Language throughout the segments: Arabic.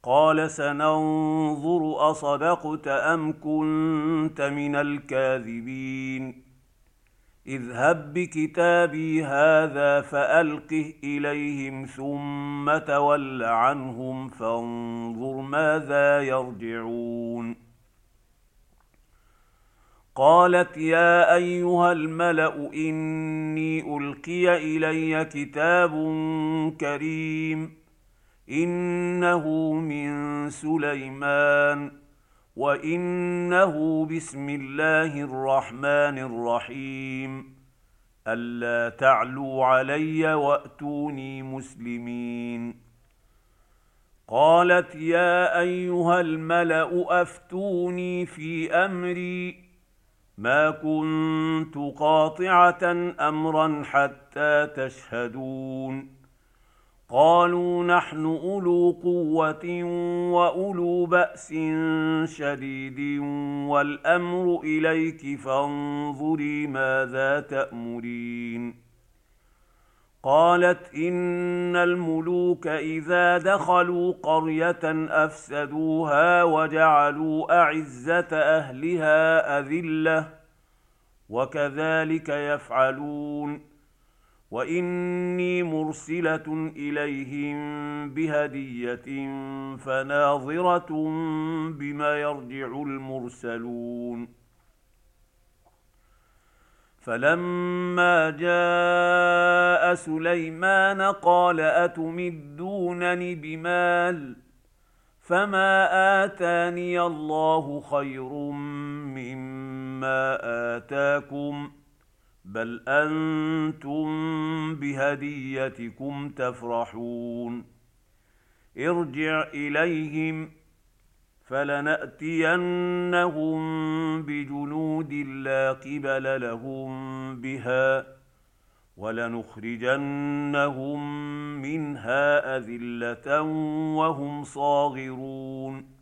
قال سننظر أصدقت أم كنت من الكاذبين اذهب بكتابي هذا فألقه إليهم ثم تول عنهم فانظر ماذا يرجعون. قالت يا أيها الملأ إني ألقي إلي كتاب كريم إنه من سليمان وإنه بسم الله الرحمن الرحيم ألا تعلوا علي وأتوني مسلمين. قالت يا أيها الملأ أفتوني في أمري ما كنت قاطعة أمرا حتى تشهدون. قالوا نحن أولو قوة وأولو بأس شديد والأمر إليك فانظري ماذا تأمرين. قالت إن الملوك إذا دخلوا قرية أفسدوها وجعلوا أعزة أهلها أذلة وكذلك يفعلون وإني مرسلة إليهم بهدية فناظرة بما يرجع المرسلون. فلما جاء سليمان قال أتمدونني بمال فما آتاني الله خير مما آتاكم بل أنتم بهديتكم تفرحون. ارجع إليهم فلنأتينهم بجنود لا قبل لهم بها ولنخرجنهم منها أذلة وهم صاغرون.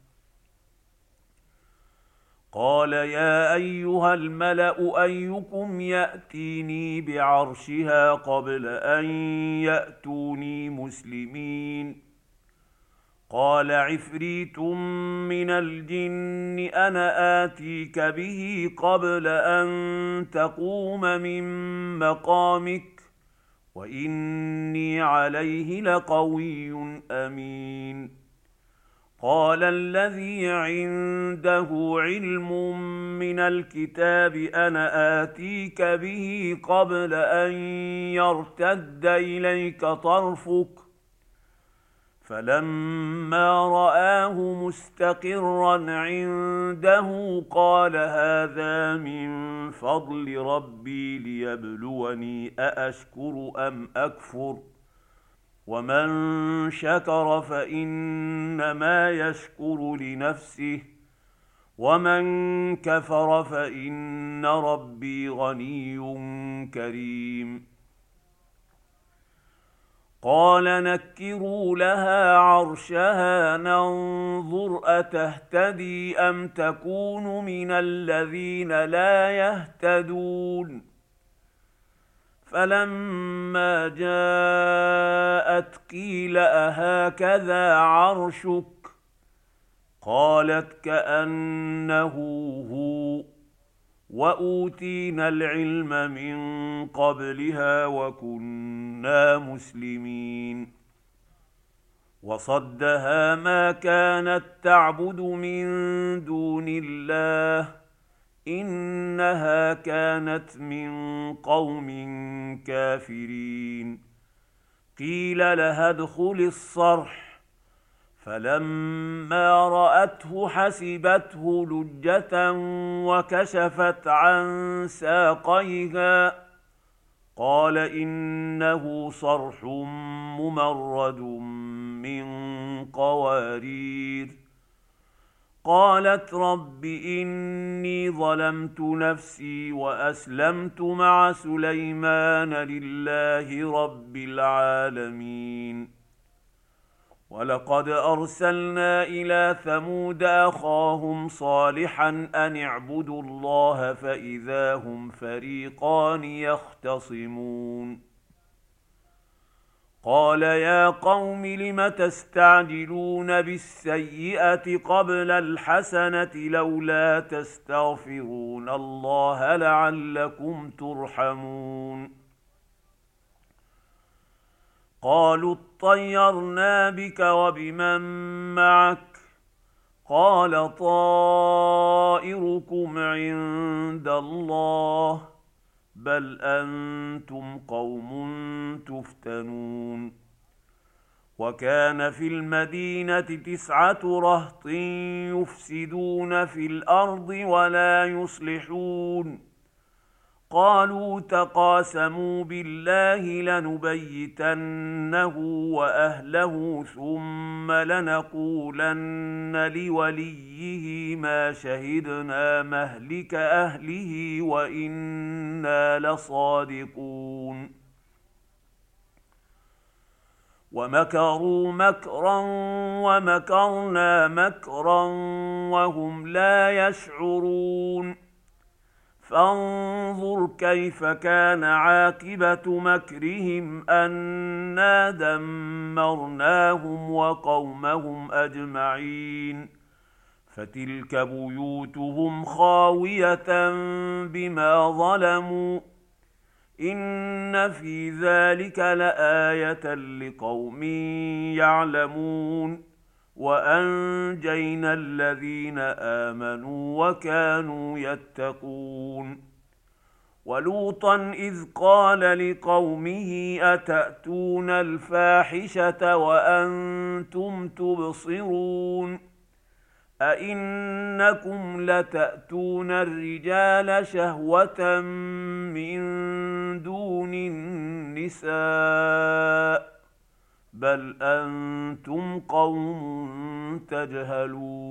قال يا أيها الملأ أيكم يأتيني بعرشها قبل أن يأتوني مسلمين. قال عفريت من الجن أنا آتيك به قبل أن تقوم من مقامك وإني عليه لقوي أمين. قال الذي عنده علم من الكتاب أنا آتيك به قبل أن يرتد إليك طرفك فلما رآه مستقرا عنده قال هذا من فضل ربي ليبلوني أأشكر أم أكفر ومن شكر فإنما يشكر لنفسه ومن كفر فإن ربي غني كريم. قال نكروا لها عرشها ننظر أتهتدي أم تكون من الذين لا يهتدون. فلما جاءت قيل أهكذا عرشك قالت كأنه هو وأوتينا العلم من قبلها وكنا مسلمين. وصدها ما كانت تعبد من دون الله إنها كانت من قوم كافرين. قيل لها ادخل الصرح فلما رأته حسبته لجة وكشفت عن ساقيها قال إنه صرح ممرد من قوارير. قالت رب إني ظلمت نفسي وأسلمت مع سليمان لله رب العالمين. ولقد أرسلنا إلى ثمود أخاهم صالحا أن اعبدوا الله فإذا هم فريقان يختصمون. قال يا قوم لم تستعجلون بالسيئة قبل الحسنة لولا تستغفرون الله لعلكم ترحمون قالوا اطيرنا بك وبمن معك قال طائركم عند الله بل أنتم قوم تفتنون وكان في المدينة 9 رهط يفسدون في الأرض ولا يصلحون قالوا تقاسموا بالله لنبيتنه وأهله ثم لنقولن لوليه ما شهدنا مهلك أهله وإنا لصادقون ومكروا مكرا ومكرنا مكرا وهم لا يشعرون فانظر كيف كان عاقبة مكرهم أنا دمرناهم وقومهم أجمعين فتلك بيوتهم خاوية بما ظلموا إن في ذلك لآية لقوم يعلمون وأنجينا الذين آمنوا وكانوا يتقون ولوطا إذ قال لقومه أتأتون الفاحشة وأنتم تبصرون أئنكم لتأتون الرجال شهوة من دون النساء بل أنتم قوم تجهلون